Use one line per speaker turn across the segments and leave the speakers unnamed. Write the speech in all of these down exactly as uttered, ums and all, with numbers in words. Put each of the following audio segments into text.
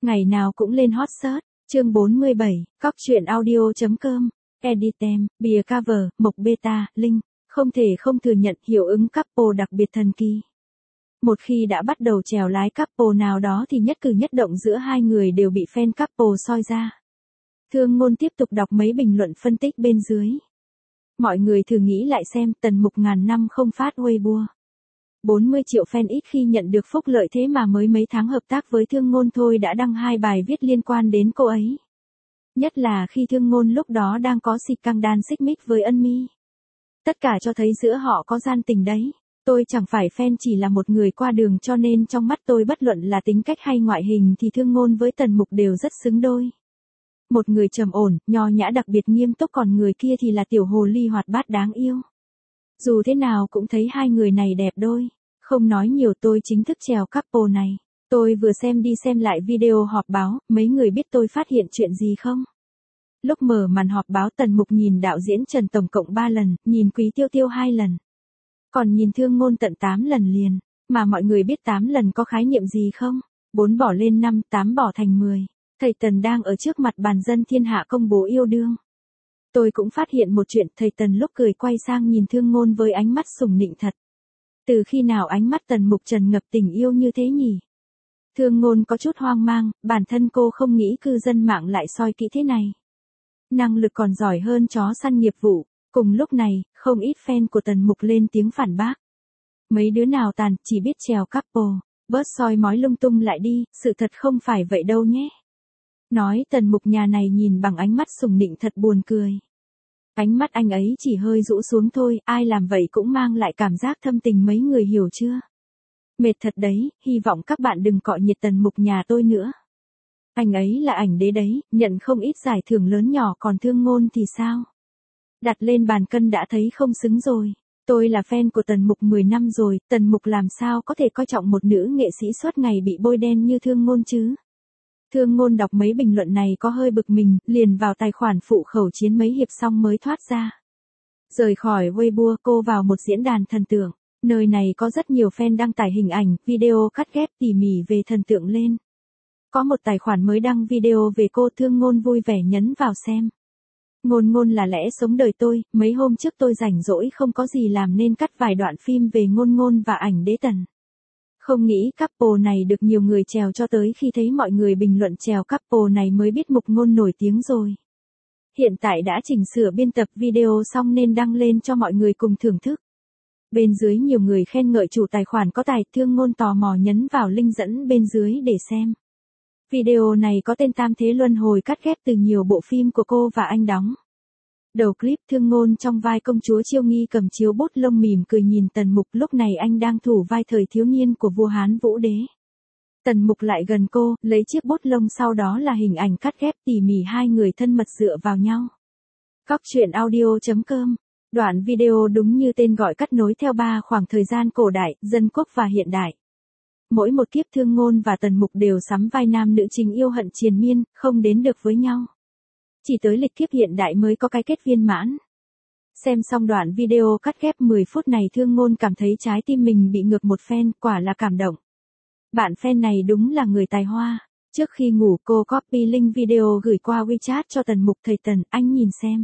Ngày nào cũng lên hot search. Chương bốn mươi bảy, cóc truyện audio.com, Editem, bìa cover, mộc beta, link. Không thể không thừa nhận hiệu ứng couple đặc biệt thần kỳ. Một khi đã bắt đầu chèo lái couple nào đó thì nhất cử nhất động giữa hai người đều bị fan couple soi ra. Thương Ngôn tiếp tục đọc mấy bình luận phân tích bên dưới. Mọi người thử nghĩ lại xem, Tần Mục ngàn năm không phát Weibo. bốn mươi triệu fan ít khi nhận được phúc lợi, thế mà mới mấy tháng hợp tác với Thương Ngôn thôi đã đăng hai bài viết liên quan đến cô ấy. Nhất là khi Thương Ngôn lúc đó đang có xịt căng đan xích mích với Ân Mi. Tất cả cho thấy giữa họ có gian tình đấy. Tôi chẳng phải fan, chỉ là một người qua đường, cho nên trong mắt tôi bất luận là tính cách hay ngoại hình thì Thương Ngôn với Tần Mục đều rất xứng đôi. Một người trầm ổn, nho nhã đặc biệt nghiêm túc, còn người kia thì là tiểu hồ ly hoạt bát đáng yêu. Dù thế nào cũng thấy hai người này đẹp đôi. Không nói nhiều, tôi chính thức chèo couple này. Tôi vừa xem đi xem lại video họp báo, mấy người biết tôi phát hiện chuyện gì không? Lúc mở màn họp báo, Tần Mục nhìn đạo diễn Trần tổng cộng ba lần, nhìn Quý Tiêu Tiêu hai lần. Còn nhìn Thương Ngôn tận tám lần liền. Mà mọi người biết tám lần có khái niệm gì không? bốn bỏ lên năm, tám bỏ thành mười. Thầy Tần đang ở trước mặt bàn dân thiên hạ công bố yêu đương. Tôi cũng phát hiện một chuyện, thầy Tần lúc cười quay sang nhìn Thương Ngôn với ánh mắt sùng nịnh thật. Từ khi nào ánh mắt Tần Mục tràn ngập tình yêu như thế nhỉ? Thương Ngôn có chút hoang mang, bản thân cô không nghĩ cư dân mạng lại soi kỹ thế này. Năng lực còn giỏi hơn chó săn nghiệp vụ. Cùng lúc này, không ít fan của Tần Mục lên tiếng phản bác. Mấy đứa nào tàn, chỉ biết chèo couple, bớt soi mói lung tung lại đi, sự thật không phải vậy đâu nhé. Nói Tần Mục nhà này nhìn bằng ánh mắt sùng nịnh thật buồn cười. Ánh mắt anh ấy chỉ hơi rũ xuống thôi, ai làm vậy cũng mang lại cảm giác thâm tình, mấy người hiểu chưa? Mệt thật đấy, hy vọng các bạn đừng cọ nhiệt Tần Mục nhà tôi nữa. Anh ấy là ảnh đế đấy, nhận không ít giải thưởng lớn nhỏ, còn Thương Ngôn thì sao? Đặt lên bàn cân đã thấy không xứng rồi. Tôi là fan của Tần Mục mười năm rồi, Tần Mục làm sao có thể coi trọng một nữ nghệ sĩ suốt ngày bị bôi đen như Thương Ngôn chứ? Thương Ngôn đọc mấy bình luận này có hơi bực mình, liền vào tài khoản phụ khẩu chiến mấy hiệp xong mới thoát ra. Rời khỏi Weibo, cô vào một diễn đàn thần tượng. Nơi này có rất nhiều fan đăng tải hình ảnh, video cắt ghép tỉ mỉ về thần tượng lên. Có một tài khoản mới đăng video về cô, Thương Ngôn vui vẻ nhấn vào xem. Ngôn Ngôn là lẽ sống đời tôi, mấy hôm trước tôi rảnh rỗi không có gì làm nên cắt vài đoạn phim về Ngôn Ngôn và ảnh đế Tần. Không nghĩ couple này được nhiều người chèo, cho tới khi thấy mọi người bình luận chèo couple này mới biết Mục Ngôn nổi tiếng rồi. Hiện tại đã chỉnh sửa biên tập video xong nên đăng lên cho mọi người cùng thưởng thức. Bên dưới nhiều người khen ngợi chủ tài khoản có tài, Thương Ngôn tò mò nhấn vào link dẫn bên dưới để xem. Video này có tên Tam Thế Luân Hồi, cắt ghép từ nhiều bộ phim của cô và anh đóng. Đầu clip, Thương Ngôn trong vai công chúa Chiêu Nghi cầm chiếu bút lông mỉm cười nhìn Tần Mục, lúc này anh đang thủ vai thời thiếu niên của vua Hán Vũ Đế. Tần Mục lại gần cô, lấy chiếc bút lông, sau đó là hình ảnh cắt ghép tỉ mỉ hai người thân mật dựa vào nhau. Cóc truyện audio.com. Đoạn video đúng như tên gọi, cắt nối theo ba khoảng thời gian cổ đại, dân quốc và hiện đại. Mỗi một kiếp Thương Ngôn và Tần Mục đều sắm vai nam nữ chính yêu hận triền miên, không đến được với nhau. Chỉ tới lịch kiếp hiện đại mới có cái kết viên mãn. Xem xong đoạn video cắt ghép mười phút này, Thương Ngôn cảm thấy trái tim mình bị ngược một phen, quả là cảm động. Bạn fan này đúng là người tài hoa. Trước khi ngủ cô copy link video gửi qua WeChat cho Tần Mục, thầy Tần, anh nhìn xem.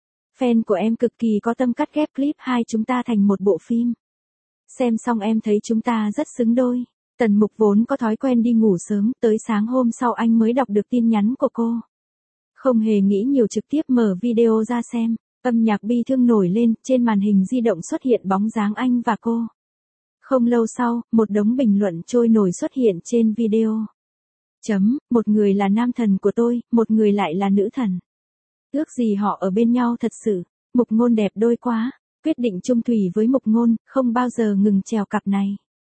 Fan của em cực kỳ có tâm, cắt ghép clip hai chúng ta thành một bộ phim. Xem xong em thấy chúng ta rất xứng đôi. Tần Mục vốn có thói quen đi ngủ sớm, tới sáng hôm sau anh mới đọc được tin nhắn của cô. Không hề nghĩ nhiều, trực tiếp mở video ra xem. Âm nhạc bi thương nổi lên, trên màn hình di động xuất hiện bóng dáng anh và cô. Không lâu sau, một đống bình luận trôi nổi xuất hiện trên video. Chấm, một người là nam thần của tôi, một người lại là nữ thần. Ước gì họ ở bên nhau thật sự. Mục Ngôn đẹp đôi quá. Quyết định chung thủy với Mục Ngôn, không bao giờ ngừng chèo cặp này.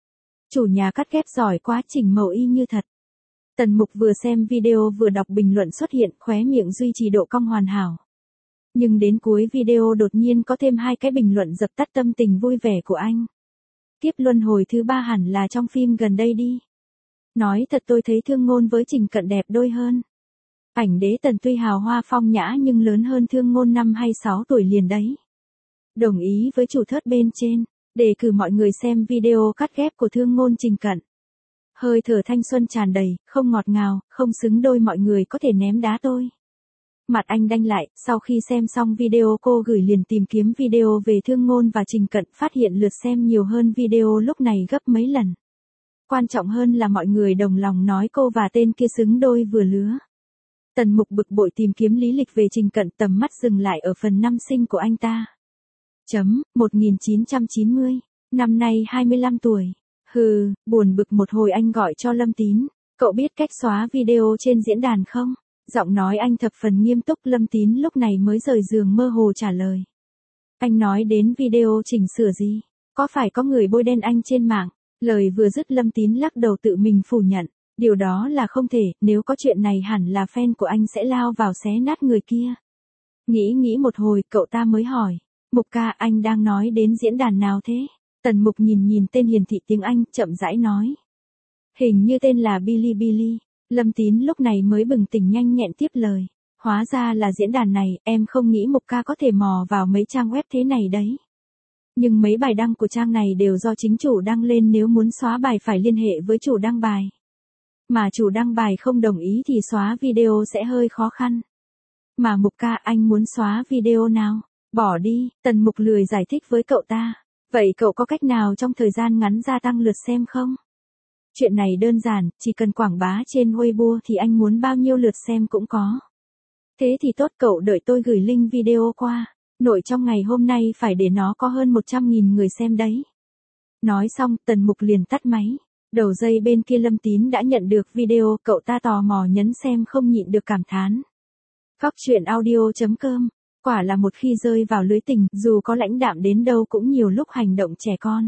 Chủ nhà cắt ghép giỏi quá, chỉnh màu y như thật. Tần Mục vừa xem video vừa đọc bình luận xuất hiện, khóe miệng duy trì độ cong hoàn hảo. Nhưng đến cuối video đột nhiên có thêm hai cái bình luận dập tắt tâm tình vui vẻ của anh. Kiếp luân hồi thứ ba hẳn là trong phim gần đây đi. Nói thật, tôi thấy Thương Ngôn với Trình Cận đẹp đôi hơn. Ảnh đế Tần tuy hào hoa phong nhã nhưng lớn hơn Thương Ngôn năm hay sáu tuổi liền đấy. Đồng ý với chủ thớt bên trên, đề cử mọi người xem video cắt ghép của Thương Ngôn Trình Cận. Hơi thở thanh xuân tràn đầy, không ngọt ngào, không xứng đôi mọi người có thể ném đá tôi. Mặt anh đanh lại, sau khi xem xong video cô gửi liền tìm kiếm video về Thương Ngôn và Trình Cận, phát hiện lượt xem nhiều hơn video lúc này gấp mấy lần. Quan trọng hơn là mọi người đồng lòng nói cô và tên kia xứng đôi vừa lứa. Tần Mục bực bội tìm kiếm lý lịch về Trình Cận, tầm mắt dừng lại ở phần năm sinh của anh ta. Chấm, một nghìn chín trăm chín mươi, năm nay hai mươi lăm tuổi. Hừ, buồn bực một hồi anh gọi cho Lâm Tín. Cậu biết cách xóa video trên diễn đàn không? Giọng nói anh thập phần nghiêm túc. Lâm Tín lúc này mới rời giường mơ hồ trả lời. Anh nói đến video chỉnh sửa gì? Có phải có người bôi đen anh trên mạng? Lời vừa dứt Lâm Tín lắc đầu tự mình phủ nhận. Điều đó là không thể, nếu có chuyện này hẳn là fan của anh sẽ lao vào xé nát người kia. Nghĩ nghĩ một hồi, cậu ta mới hỏi. Mục ca, anh đang nói đến diễn đàn nào thế? Tần Mục nhìn nhìn tên hiển thị tiếng Anh, chậm rãi nói. Hình như tên là Bilibili. Lâm Tín lúc này mới bừng tỉnh nhanh nhẹn tiếp lời. Hóa ra là diễn đàn này, em không nghĩ Mục ca có thể mò vào mấy trang web thế này đấy. Nhưng mấy bài đăng của trang này đều do chính chủ đăng lên, nếu muốn xóa bài phải liên hệ với chủ đăng bài. Mà chủ đăng bài không đồng ý thì xóa video sẽ hơi khó khăn. Mà Mục ca, anh muốn xóa video nào? Bỏ đi. Tần Mục lười giải thích với cậu ta. Vậy cậu có cách nào trong thời gian ngắn gia tăng lượt xem không? Chuyện này đơn giản, chỉ cần quảng bá trên Weibo thì anh muốn bao nhiêu lượt xem cũng có. Thế thì tốt, cậu đợi tôi gửi link video qua. Nội trong ngày hôm nay phải để nó có hơn một trăm nghìn người xem đấy. Nói xong, Tần Mục liền tắt máy. Đầu dây bên kia Lâm Tín đã nhận được video, cậu ta tò mò nhấn xem không nhịn được cảm thán. Cóc truyện audio chấm com. Quả là một khi rơi vào lưới tình, dù có lãnh đạm đến đâu cũng nhiều lúc hành động trẻ con.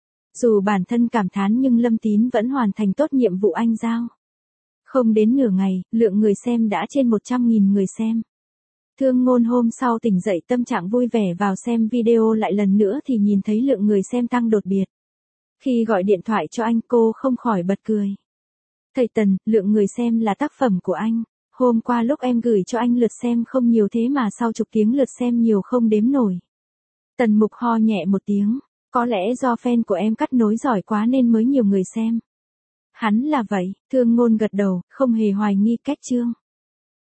Dù bản thân cảm thán nhưng Lâm Tín vẫn hoàn thành tốt nhiệm vụ anh giao. Không đến nửa ngày, lượng người xem đã trên một trăm nghìn người xem. Thương Ngôn hôm sau tỉnh dậy tâm trạng vui vẻ vào xem video lại lần nữa thì nhìn thấy lượng người xem tăng đột biệt. Khi gọi điện thoại cho anh, cô không khỏi bật cười. Thầy Tần, lượng người xem là tác phẩm của anh. Hôm qua lúc em gửi cho anh lượt xem không nhiều thế mà sau chục tiếng lượt xem nhiều không đếm nổi. Tần Mục ho nhẹ một tiếng. Có lẽ do fan của em cắt nối giỏi quá nên mới nhiều người xem. Hắn là vậy. Thương Ngôn gật đầu, không hề hoài nghi cách chương.